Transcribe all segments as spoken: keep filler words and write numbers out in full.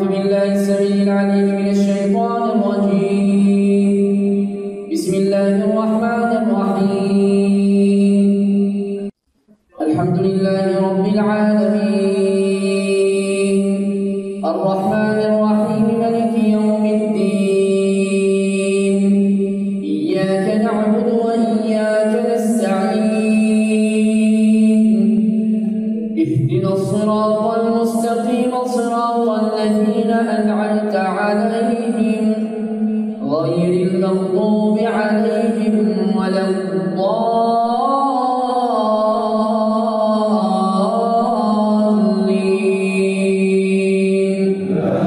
بالله السميع العليم من الشيطان الرجيم. بسم الله الرحمن الرحيم. الحمد لله رب العالمين الرحمن الرحيم مالك يوم الدين. إياك نعبد وإياك نستعين. اهدنا الصراط المستقيم صراط الذين أنعمت عليهم غير المغضوب عليهم ولا الضالين.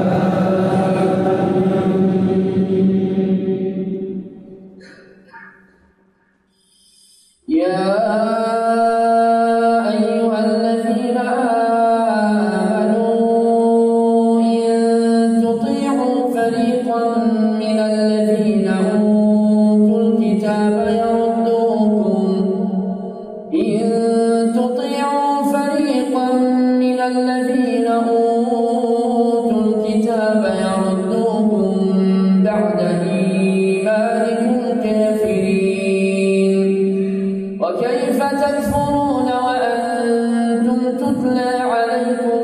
يا أيها الذين آمنوا إن تطيعوا فريقا من الذين أوتوا الكتاب يردوكم إن تطيعوا فريقا من الذين أوتوا الكتاب يردوكم بعد إيمانكم كافرين. وكيف تكفرون وأنتم تتلى عليكم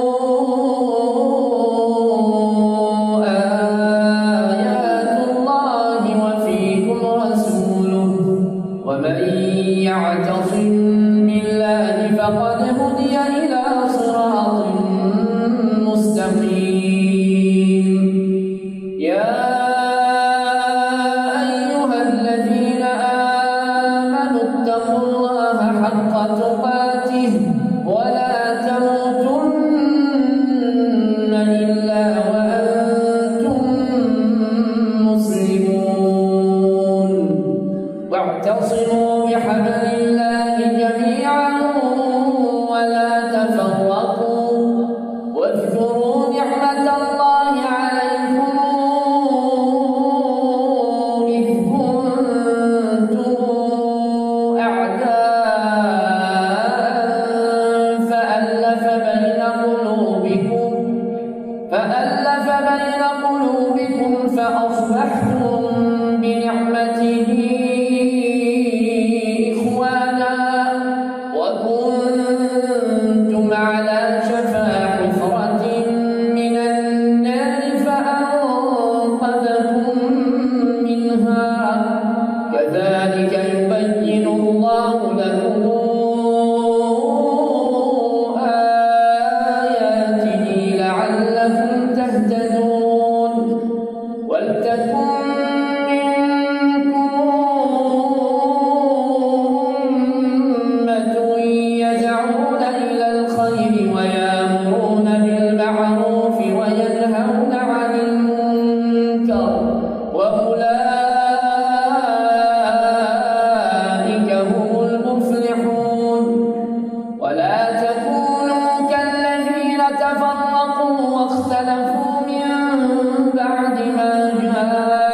آيات الله وفيكم رسوله ومن يعتصم بالله فقد هدي إلى صراط مستقيم. يا أيها الذين آمنوا اتقوا الله حق تقاته ولا تموتن إلا وأنتم مسلمون. واعتصموا بحبل الله جميعا ولا تفرقوا. واذكروا نعمة الله عليكم إذ كنتم أعداء فألف بين قلوبكم فألف بين قلوبكم فأصبحتم بنعمته إخوانا وكنتم على شفا حفرة من النار فأنقذكم منها. كذلك يبين الله لكم آياته لعلكم تهتدون. ولتكن منكم أمة يدعون إلى الخير ويأمرون بالمعروف وينهون عن المنكر وأولئك هم المفلحون. ولا تكونوا كالذين تفرقوا واختلفوا من بعد ما جاءهم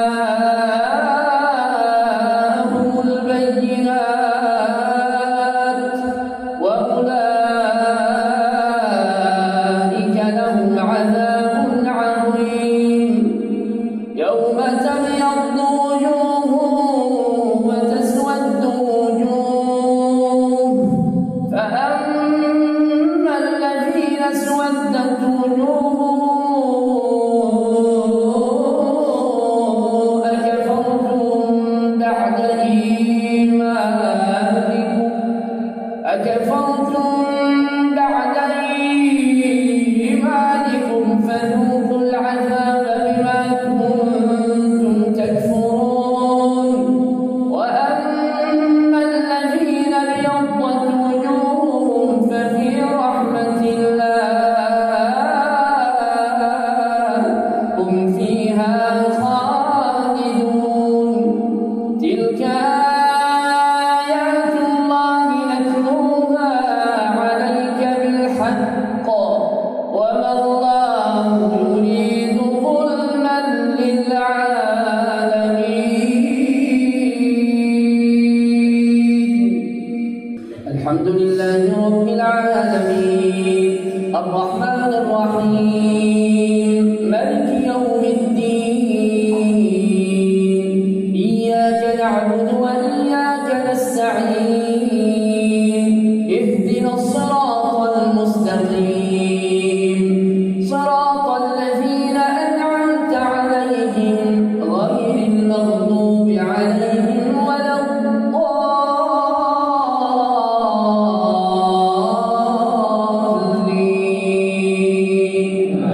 صراط الذين أنعمت عليهم غير المغضوب عليهم ولا الضالين.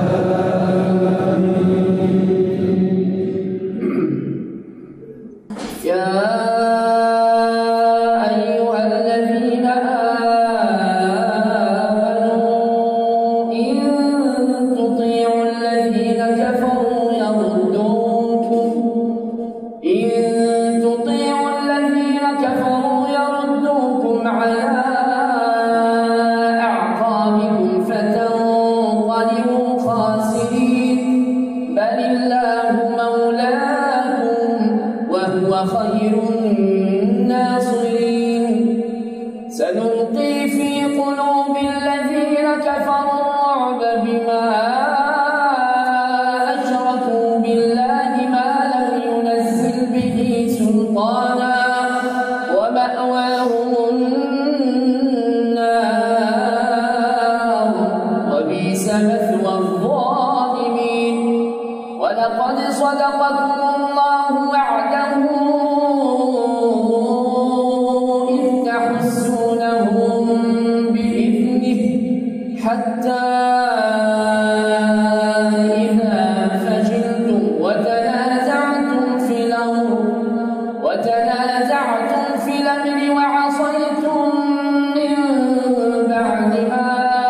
يا أيها الذين آمنوا إن تطيعوا الذين كفروا يردوكم إن تطيعوا الذين كفروا يردوكم على أعقابكم فتنقلبوا خاسرين بل الله مولاكم وهو خير الناصرين. سنلقي في قلوب الذين كفروا الرعب بما أشركوا بالله ما لم ينزل به سلطانا ومأواهم النار وبئس مثوى الظالمين. ولقد صدقكم الله وعده إذ تحسونهم بإذنه حتى إذا فشلتم وتنازعتم في الأمر وتنازعتم في الأمر وعصيتم من بعد ما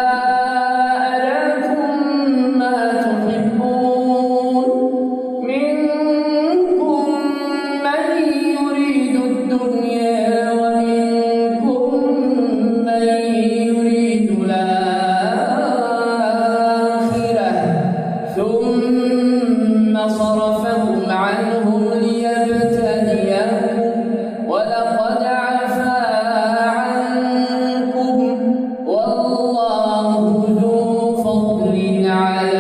أراكم ما تحبون منكم من يريد الدنيا ومنكم من يريد الآخرة ثم صرفكم عنهم ليبتليكم ولقد عفا عنكم والله ذو فضل على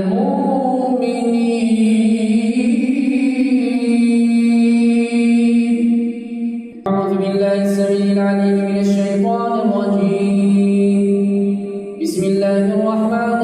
المؤمنين. أعوذ بالله السميع العليم من الشيطان الرجيم. بسم الله الرحمن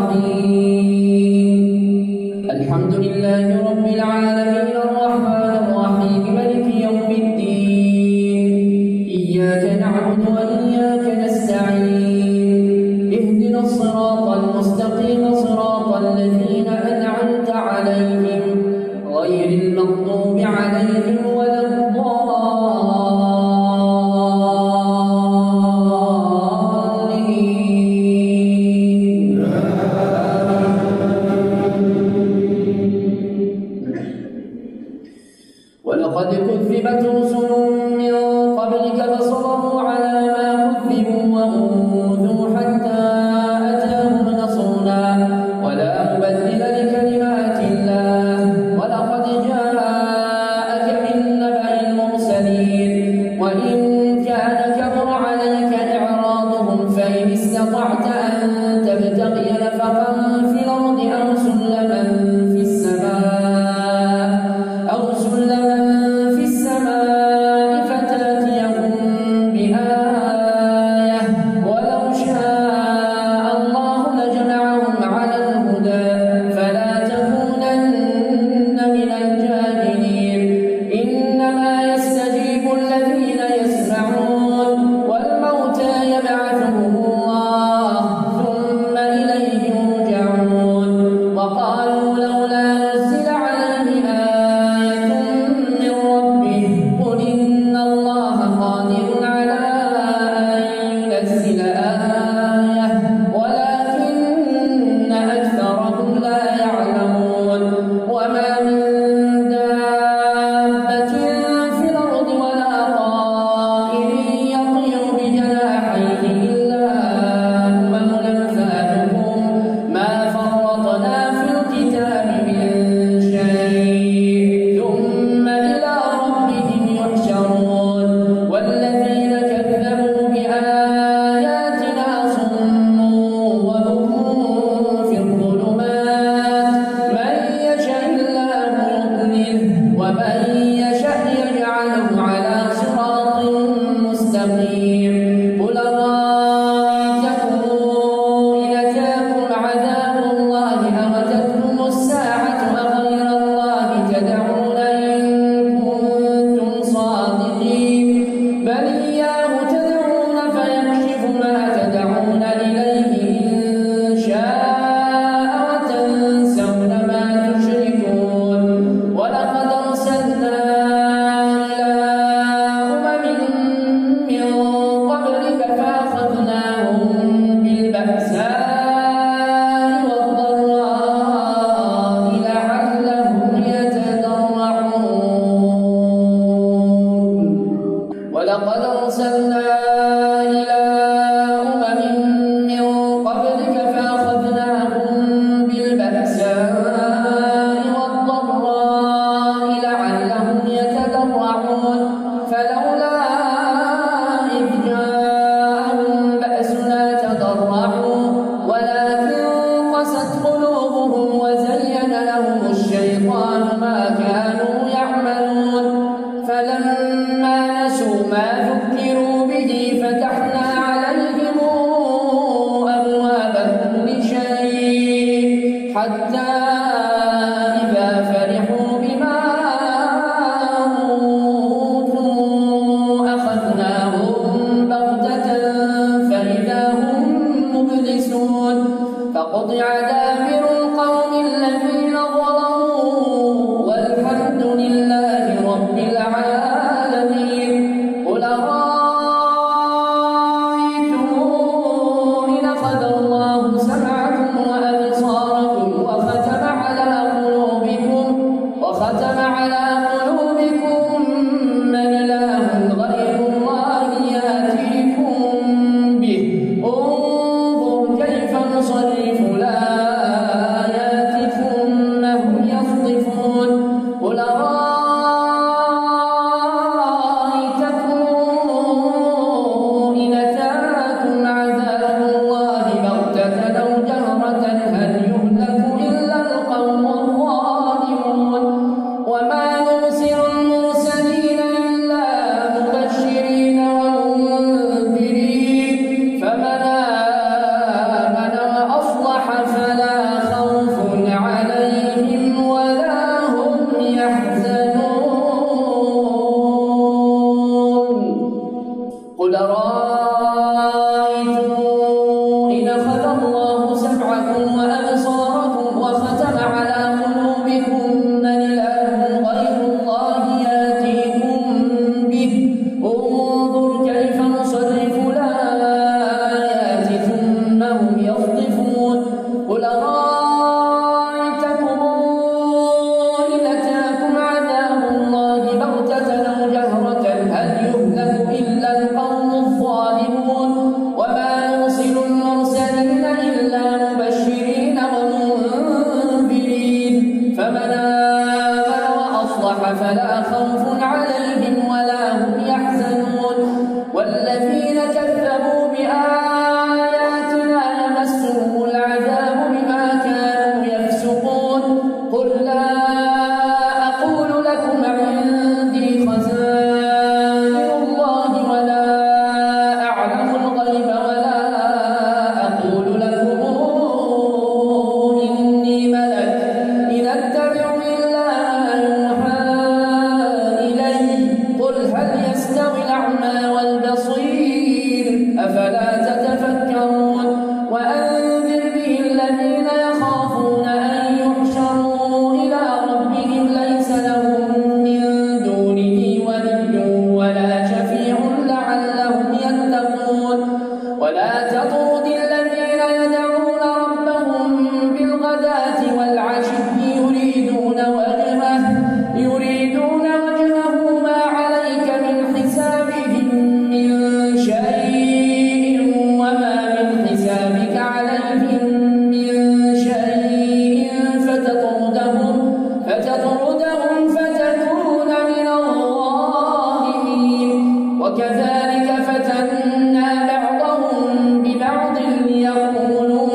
الرحيم. الحمد لله رب العالمين الرحمن الرحيم مالك يوم الدين. إياك نعبد وإياك نستعين. اهدنا الصراط المستقيم صراط الذين أنعمت عليهم غير المغضوب عليهم ولا الضالين. ولقد كذبت رسل من قبلك فصبروا على ما كذبوا وأوذوا حتى أتاهم نصرنا ولا مبدل لكلمات الله. ولقد جاءك من نبأ المرسلين وإن كان كبر عليك إعراضهم فإن استطعت أن تبتغي نفقا في الأرض أو سلما في السماء أو سلما في السماء فتأتيهم بآية ولو شاء الله لجمعهم على الهدى حتى إذا فرحوا بما أوتوا أخذناهم بغتة فإذا هم مبلسون فقطع دابر القوم الذين ظلموا والحمد لله رب العالمين. قل أرأيتم إن أخذ الله سمعكم وأبصاركم وختم على قلوبكم وختم على قلوبكم من إله غير الله يأتيكم به انظر كيف نصرف الآيات ثم هم يصدفون. قل أرأيتكم إن أتاكم عذاب الله بغتة أو جهرة هل يهلك إلا القوم الظالمون. وما نرسل المرسلين إلا مبشرين ومنذرين فمن آمن وأصلح فلا خوف عليهم ولا هم يحزنون. قل أرأيتم إن أخذ الله سمعكم وأبصاركم وختم على قلوبكم من إله غير الله يأتيكم به انظر كيف نصرف الآيات ثم هم يصدفون. قل أرأيتكم إن أتاكم عذاب الله بغتة أو جهرة هل يهلك إلا القوم الظالمون. وما نرسل المرسلين إلا مبشرين ومنذرين فمن آمن وأصلح فلا خوف عليهم ولا هم يحزنون. والذين كذبوا بآياتنا يمسهم العذاب بما كانوا يفسقون. قل لا أقول لكم عندي خزائن الله ولا أعلم الغيب ولا أقول لكم إني ملك إن أتبع إلا ما يوحى إلي. قل هل يستوي الأعمى والبصير أفلا تتفكرون. وأنذر به الذين يخافون أن يحشروا إلى ربهم ليس لهم من دونه ولي ولا شفيع لعلهم يتقون. ولا تطرد الذين يدعون ربهم بالغداة والعشي يريدون وجهه يريدون وجهه ما عليك من حسابهم من شيء وما من حسابك عليهم من شيء فتطردهم فتطردهم فتكون من الظالمين. وكذلك فتنا بعضهم ببعض ليقولوا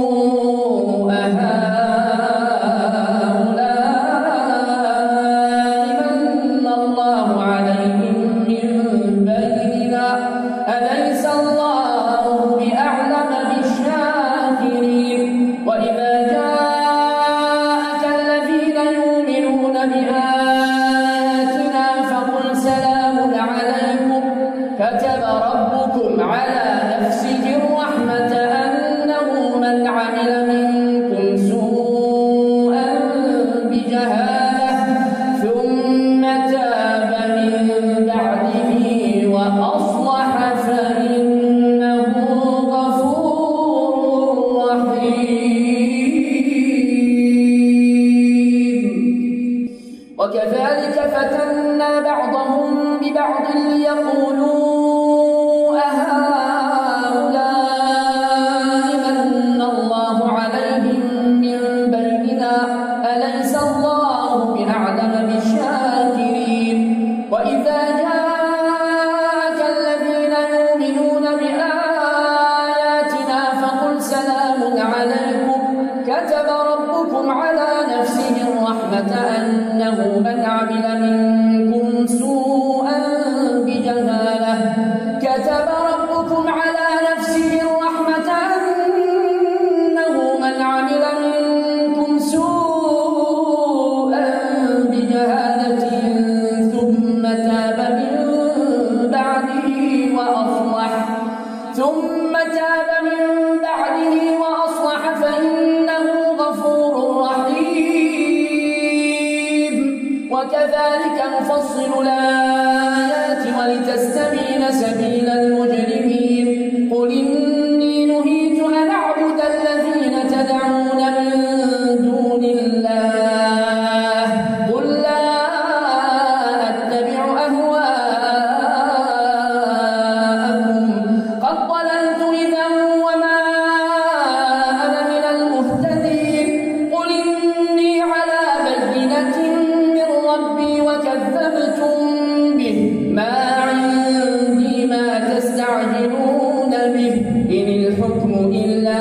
أهؤلاء من الله عليهم من بيننا أليس الله بأعلم بالشاكرين. وإذا جاءك الذين يؤمنون بآياتنا فقل سلام عليكم كتب ربكم على نفسه الرحمة أنه من عمل منكم سوءا بجهالة ثم تاب من بعده وأصلح فإنه غفور رحيم. وكذلك فتنا بعضهم ببعض ليقولوا أهؤلاء من الله عليهم من بيننا أليس الله بأعلم بالشاكرين. وإذا جاءك الذين يؤمنون بآياتنا فقل سلام عليكم كتب ربكم على نفسه الرحمة أنه من عمل منكم سوءا بجهالة كتب ربكم على نفسه الرحمة أنه من عمل منكم وكذلك نفصل الآيات ولتستبين سبيل المجرمين قل إني نهيت أن أعبد الذين تدعون من دون الله قل لا أتبع أهواءكم قد ضللت إذا وما أنا من المهتدين قل إني على بينة من ربي وكذبتم به ما عندي ما تستعجلون به إن الحكم إلا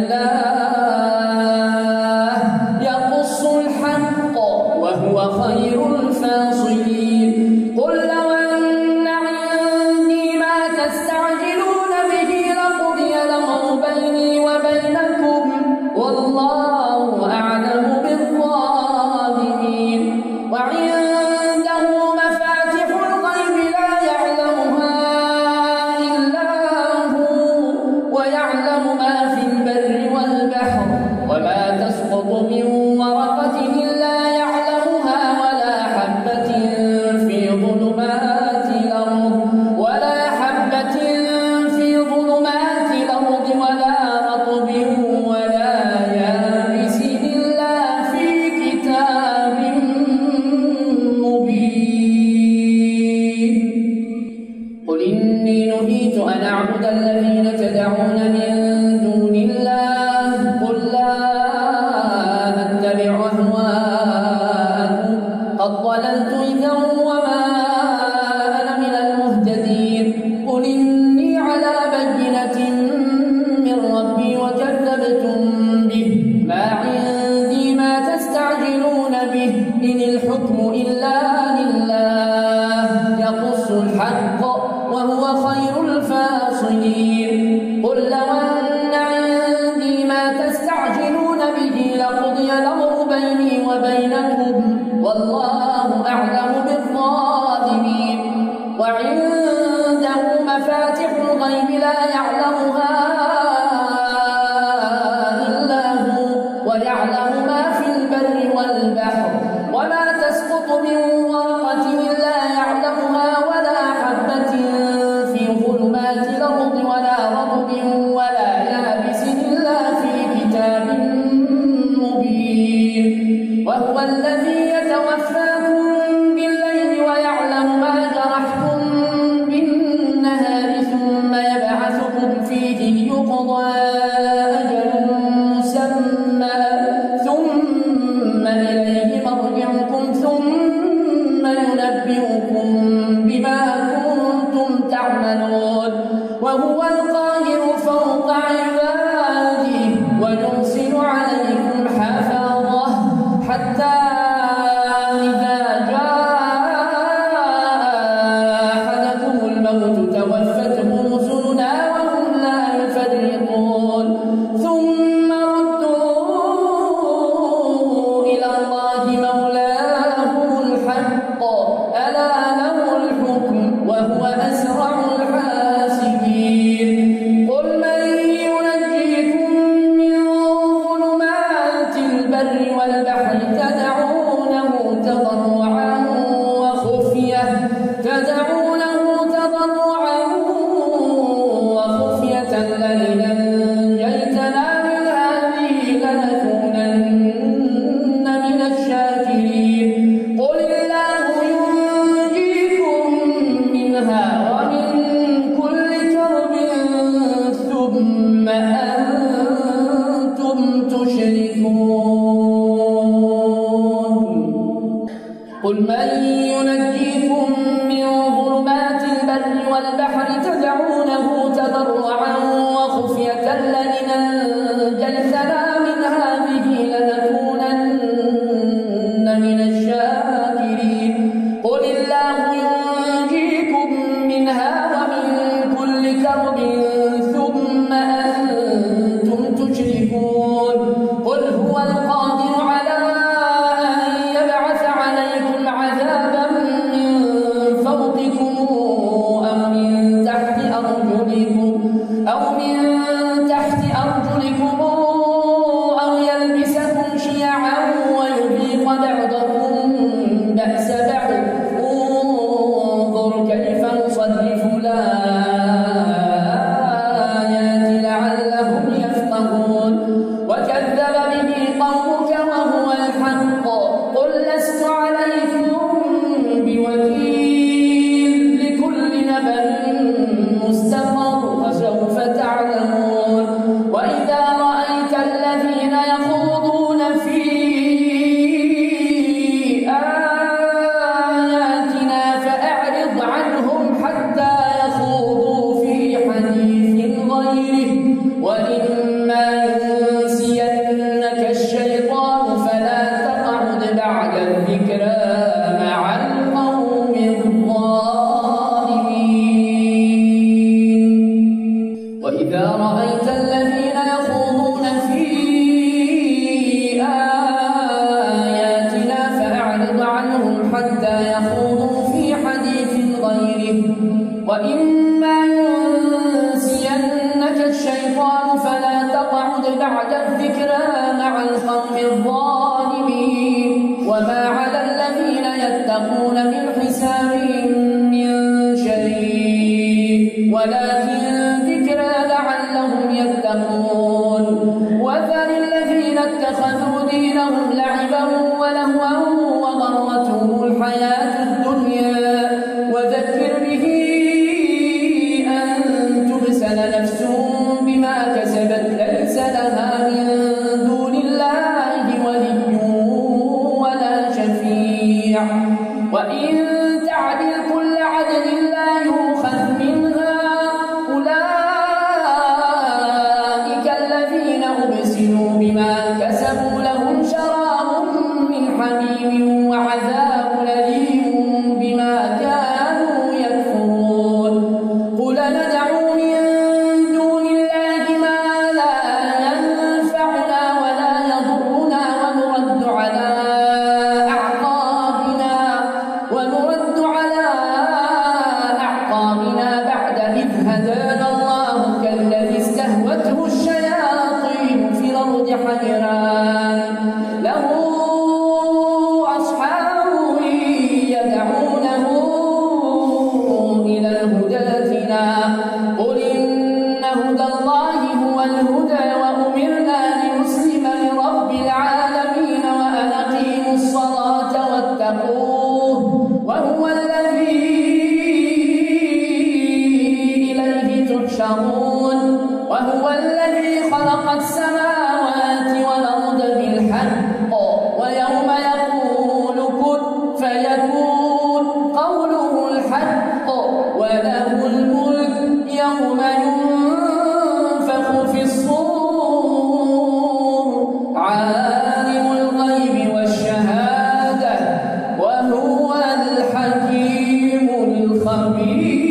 لله يقص الحق وهو خير الفاصلين قل لو أن عندي ما تستعجلون به لقضي الأمر بيني وبينكم والله أعلم بالظالمين وعنده مفاتح الغيب لا يعلمها إلا هو ويعلم ما في البر والبحر وما تسقط من ورقة إلا يعلمها ولا حبة في ظلمات الأرض ولا حبة في ظلمات الأرض ولا رطب ولا يابس إلا في كتاب مبين قل إني نهيت أن أعبد الذين تدعون من دون الله قل لا أتبع أهواءكم قد ضللت إذا وما أنا من المهتدين قل إني على بينة من ربي وكذبتم به ما عندي ما تستعجلون به إن الحكم إلا لله يقص الحق وهو خير الفاصلين قل لو أن عندي ما تستعجلون به لقضي الأمر بيني وبينكم والله أعلم بالظالمين وعنده مفاتح الغيب لا يعلمها إلا هو ويعلم ما في البر والبحر وما تسقط من ورقة إلا يعلمها ولا حبة في ظلمات الأرض ولا رطب ولا يابس إلا في كتاب مبين وهو الذي يتوفاكم بالليل ويعلم ما جرحتم بالنهار ثم يبعثكم فيه ليقضى أجل مسمى ثم إليه مرجعكم ثم ينبئكم بما كنتم تعملون وهو القاهر فوق عباده ويرسل عليكم حفظه حتى إذا جاء أحدكم الموت توفته رسلنا وهم لا يفرطون ثم ردوا إلى الله مولاهم الحق ألا له الحكم وهو أسرع الحاسبين قل من ينجيكم من ظلمات البر والبحر تدعونه تضرعا وخفية تدعونه تضرعا وخفية لئن أنجيتنا من هذه لنكونن من الشاكرين قل الله ينجيكم منها ومن كل كرب ثم أنتم تشركون قل من ينجيكم من ظلمات البر والبحر تدعونه تضرعا وخفية لئن أنجيتنا من هذه لنكونن من الشاكرين قل الله ينجيكم منها ومن كل كرب ثم أنتم تشركون قل هو القادر على أن يبعث عليكم عذابا من فوقكم أو من تحت أرجلكم أو من تحت أرجلكم أو يلبسكم بعد الذكرى مع القوم الظالمين. وإذا رأيت الذين يخوضون في آياتنا فأعرض عنهم حتى يخوضوا في حديث غيره، وإما ينسينك الشيطان فلا تقعد بعد الذكرى مع القوم الظالمين. وما على الذين يتقون من حسابهم من شيء ولكن ذكرى لعلهم يتقون. وذر الذين اتخذوا دينهم لعبا ولهوا وغرتهم الحياة الدنيا، وذكر به أن تبسل نفس بما كسبت ليس لها من دون الله ولي ولا شفيع، وإن تعدل كل عدل لا يؤخذ منها. أولئك الذين أبسلوا بما كسبوا لهم شراب من حميم وعذاب أليم بما كانوا يكفرون. قل ندعو من دون الله ما لا ينفعنا ولا يضرنا ونرد على أعقابنا ونرد على أعقابنا بعد إذ هدانا الله كالذي استهوته الشياطين في الأرض حيران له أصحاب يدعونه إلى الهدى ائتنا. قل إن هدى الله هو الهدى وأمرنا لنسلم لرب العالمين وأن أقيموا الصلاة واتقوه وهو الذي إليه تحشرون. وهو الذي خلق السماوات والأرض بالحق ويوم يقول كن فيكون قوله الحق وله الملك يوم ينفخ في الصور عالم الغيب والشهادة وهو الحكيم الخبير.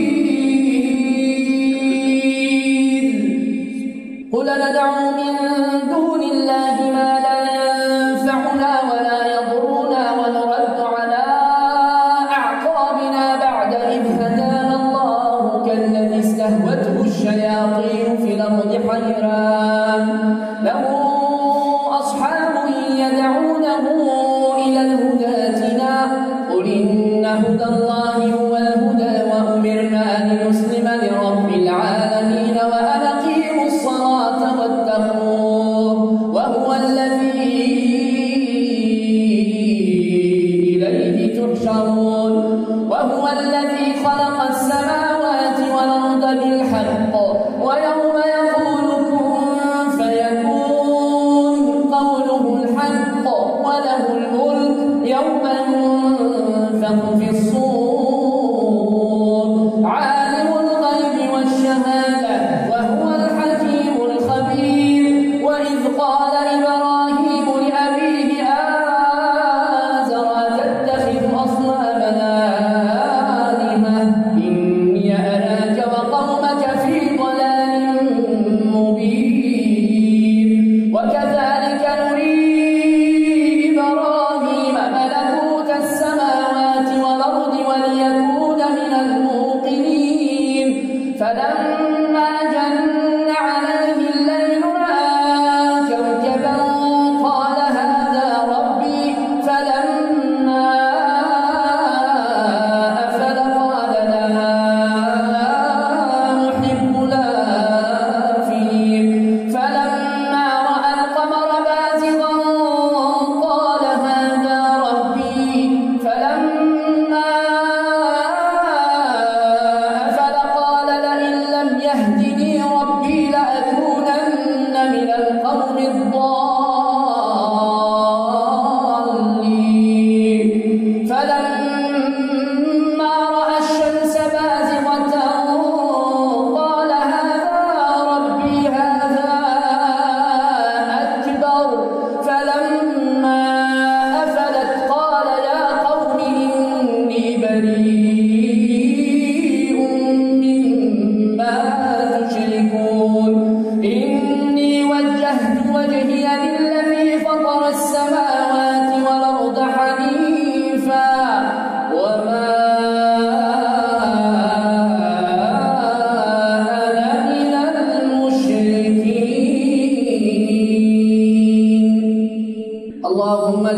قل ندعو من دون الله ما لا ينفعنا ولا يضرنا ونرد على أعقابنا بعد إذ هدانا الله كالذي استهوته الشياطين في الأرض حيران له أصحاب يدعونه إلى الهدى ائتنا. قل إن هدى الله هو الهدى وأمرنا لنسلم لرب العالمين وأن أقيموا الصلاة واتقوه وهو الذي إليه تحشرون. وهو الذي خلق السماوات والأرض بالحق ويوم يقول كن فيكون قوله الحق وله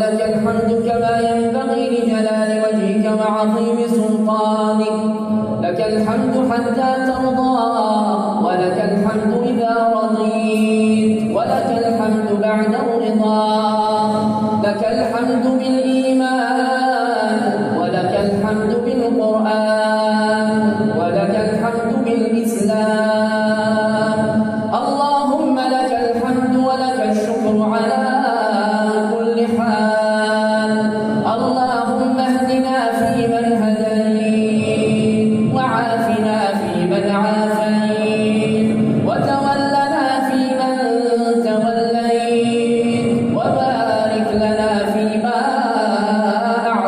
ولك الحمد كما ينبغي لجلال وجهك وعظيم سلطانك. لك الحمد حتى ترضى، ولك الحمد إذا رضيت، ولك الحمد بعد الرضا. لك الحمد بالإيمان، ولك الحمد بالقرآن، ولك الحمد بالإسلام. اللهم لك الحمد ولك الشكر على كل حال. اللهم اهدنا فيمن هديت، وعافنا فيمن عافيت، وتولنا فيمن توليت، وبارك لنا فيما أعطيت.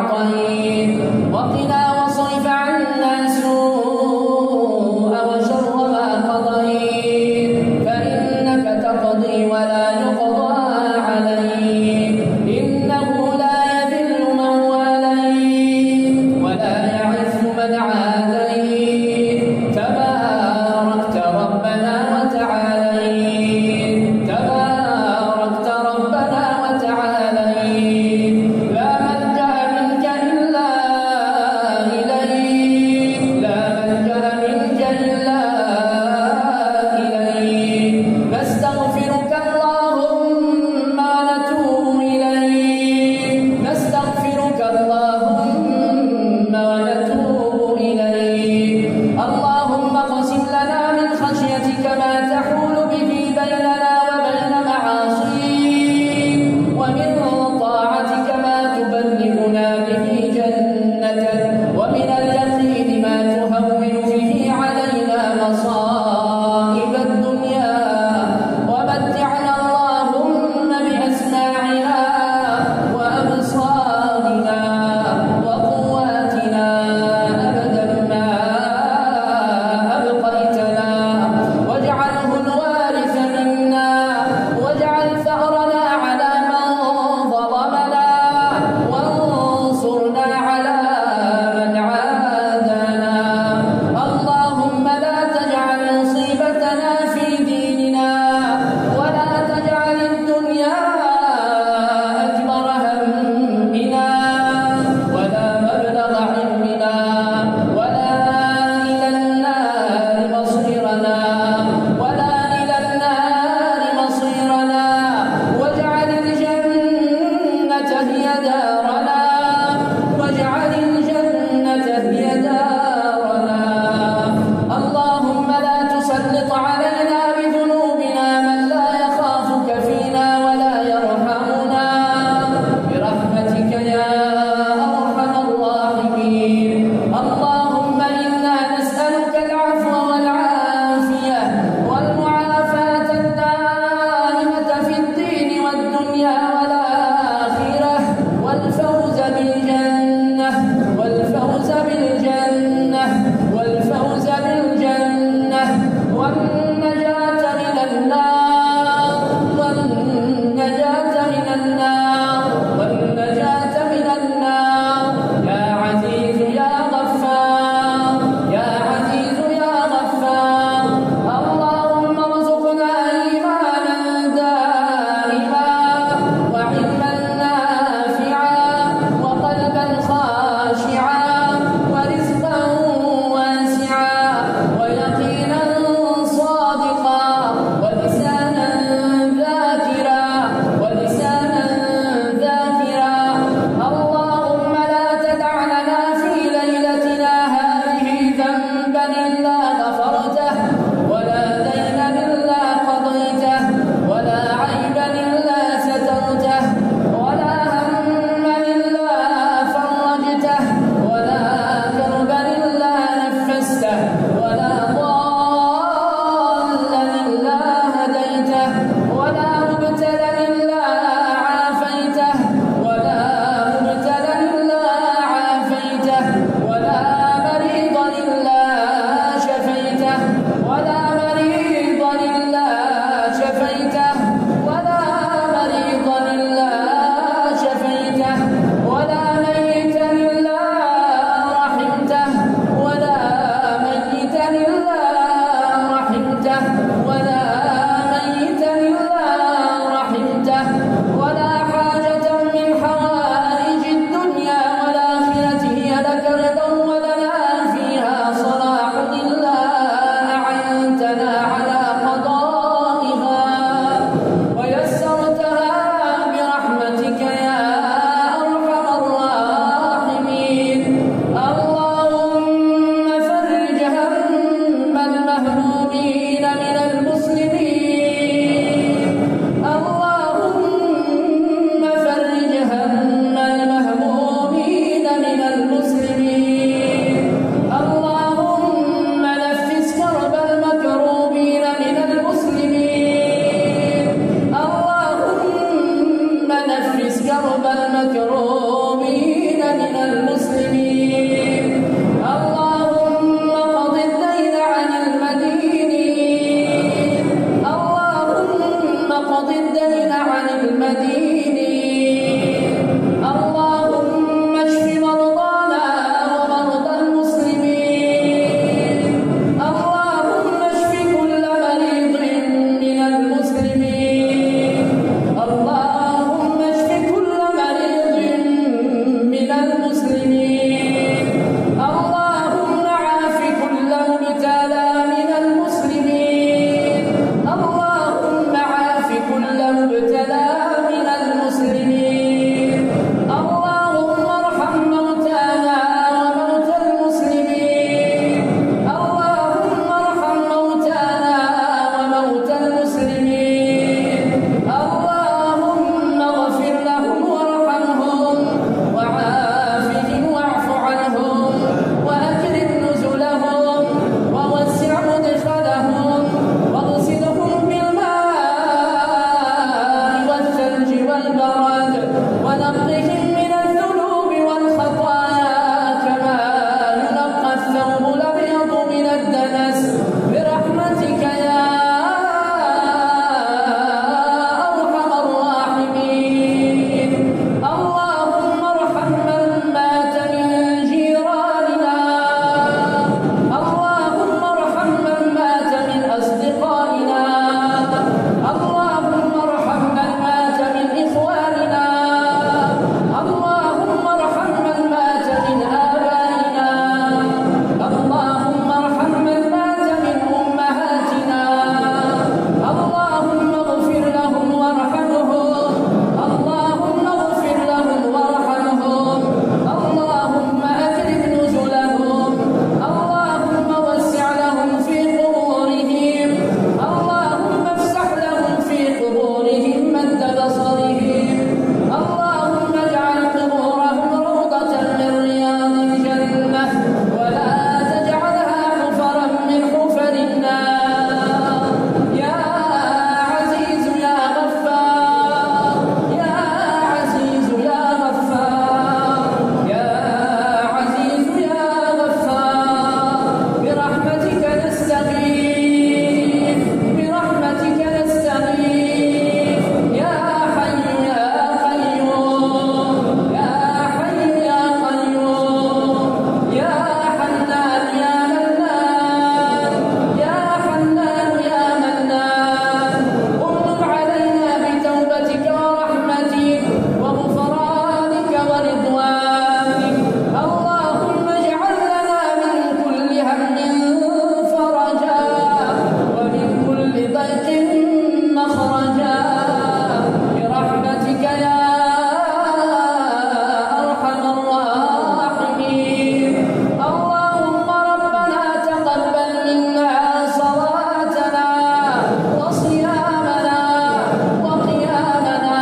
المكروبين من المسلمين. اللهم قض الدين عن المدينين. اللهم قض الدين عن المدينين. اللهم اشف مرضانا ومرضى المسلمين. اللهم اشف كل مريض من المسلمين. اللهم اشف كل مريض من المسلمين. اللهم عاف كل مبتلى من المسلمين. اللهم عاف كل مبتلى من المسلمين. اللهم ارحم موتانا وموتى المسلمين. اللهم ارحم موتانا وموتى المسلمين. اللهم اغفر لهم وارحمهم وعافهم واعف عنهم واكرم نزلهم ووسع مدخلهم واغسلهم بالماء والثلج والبرد ونقهم من الذنوب والخطايا كما ينقى الثوب الابيض من الدنس برحمتك يا ارحم الراحمين. اللهم ارحم من مات من جيراننا. اللهم ارحم من مات من اصدقائنا. اللهم ارحم من مات من اخواننا. اللهم ارحم من مات من آبائنا. اللهم ارحم من مات من أمهاتنا. اللهم اغفر لهم وارحمهم. اللهم اغفر لهم وارحمهم. اللهم أكرم نزلهم. اللهم وسع لهم في قبورهم. اللهم افسح لهم في قبورهم مد بصرهم. اللهم اجعل قبورهم روضة من رياض الجنة ولا تجعلها حفرا من حفر النار. يا عزيز يا غفار. يا عزيز يا غفار. يا عزيز يا غفار. برحمتك نستغيث. برحمتك نستغيث. يا حي يا قيوم. يا حي يا قيوم. يا حنان يا منان. يا حنان يا منان. امطر علينا بتوبتك ورحمتك وغفرانك ورضوانك. اللهم اجعل لنا من كل هم فرجا ومن كل ضيق مخرجا برحمتك يا ارحم الراحمين. اللهم ربنا تقبل منا صلاتنا وصيامنا وقيامنا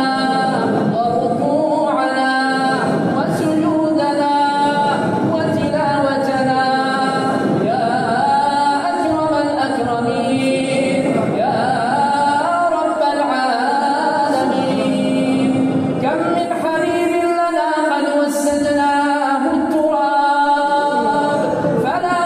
وركوعنا وسجودنا وتلاوتنا يا أكرم الأكرمين يا رب العالمين. كم من حبيب لنا قد وسدناه التراب فلا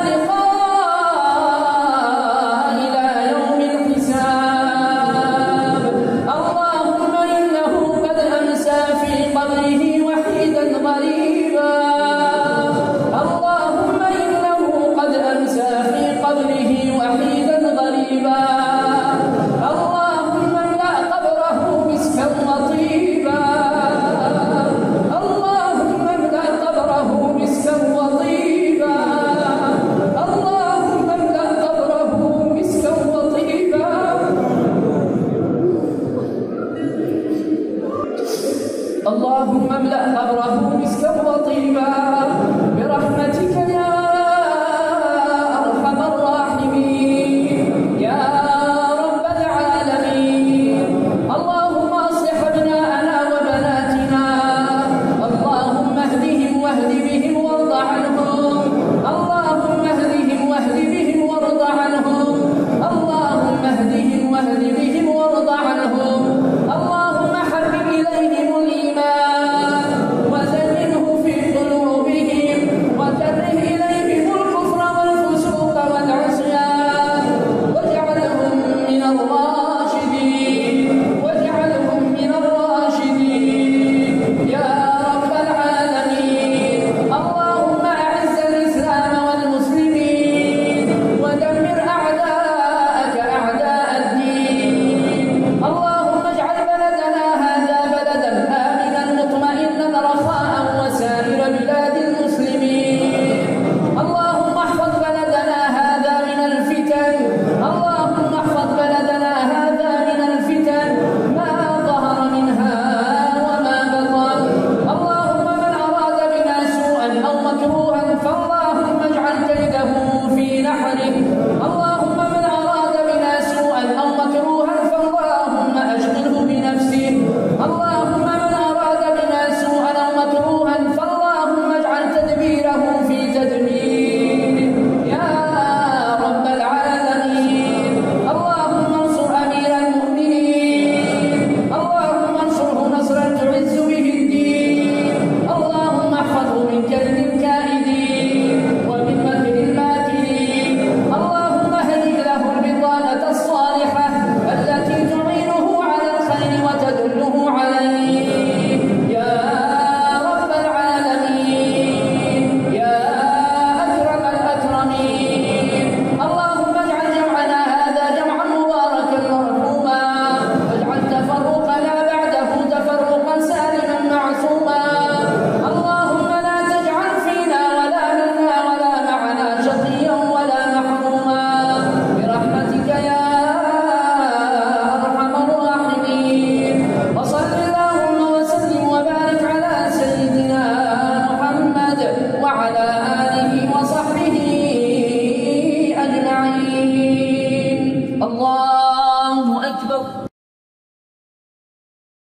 لقاء إلى يوم الحساب. اللهم إنه قد أمسى في قبره وحيدا غريبا. اللهم إنه قد أمسى في قبره وحيدا غريبا. اللهم املأ قبره مسكا وطيبا. اللهم املأ قبره مسكا وطيبا. اللهم املأ قبره مسكا وطيبا. اللهم املأ قبره مسكا وطيبا برحمتك يا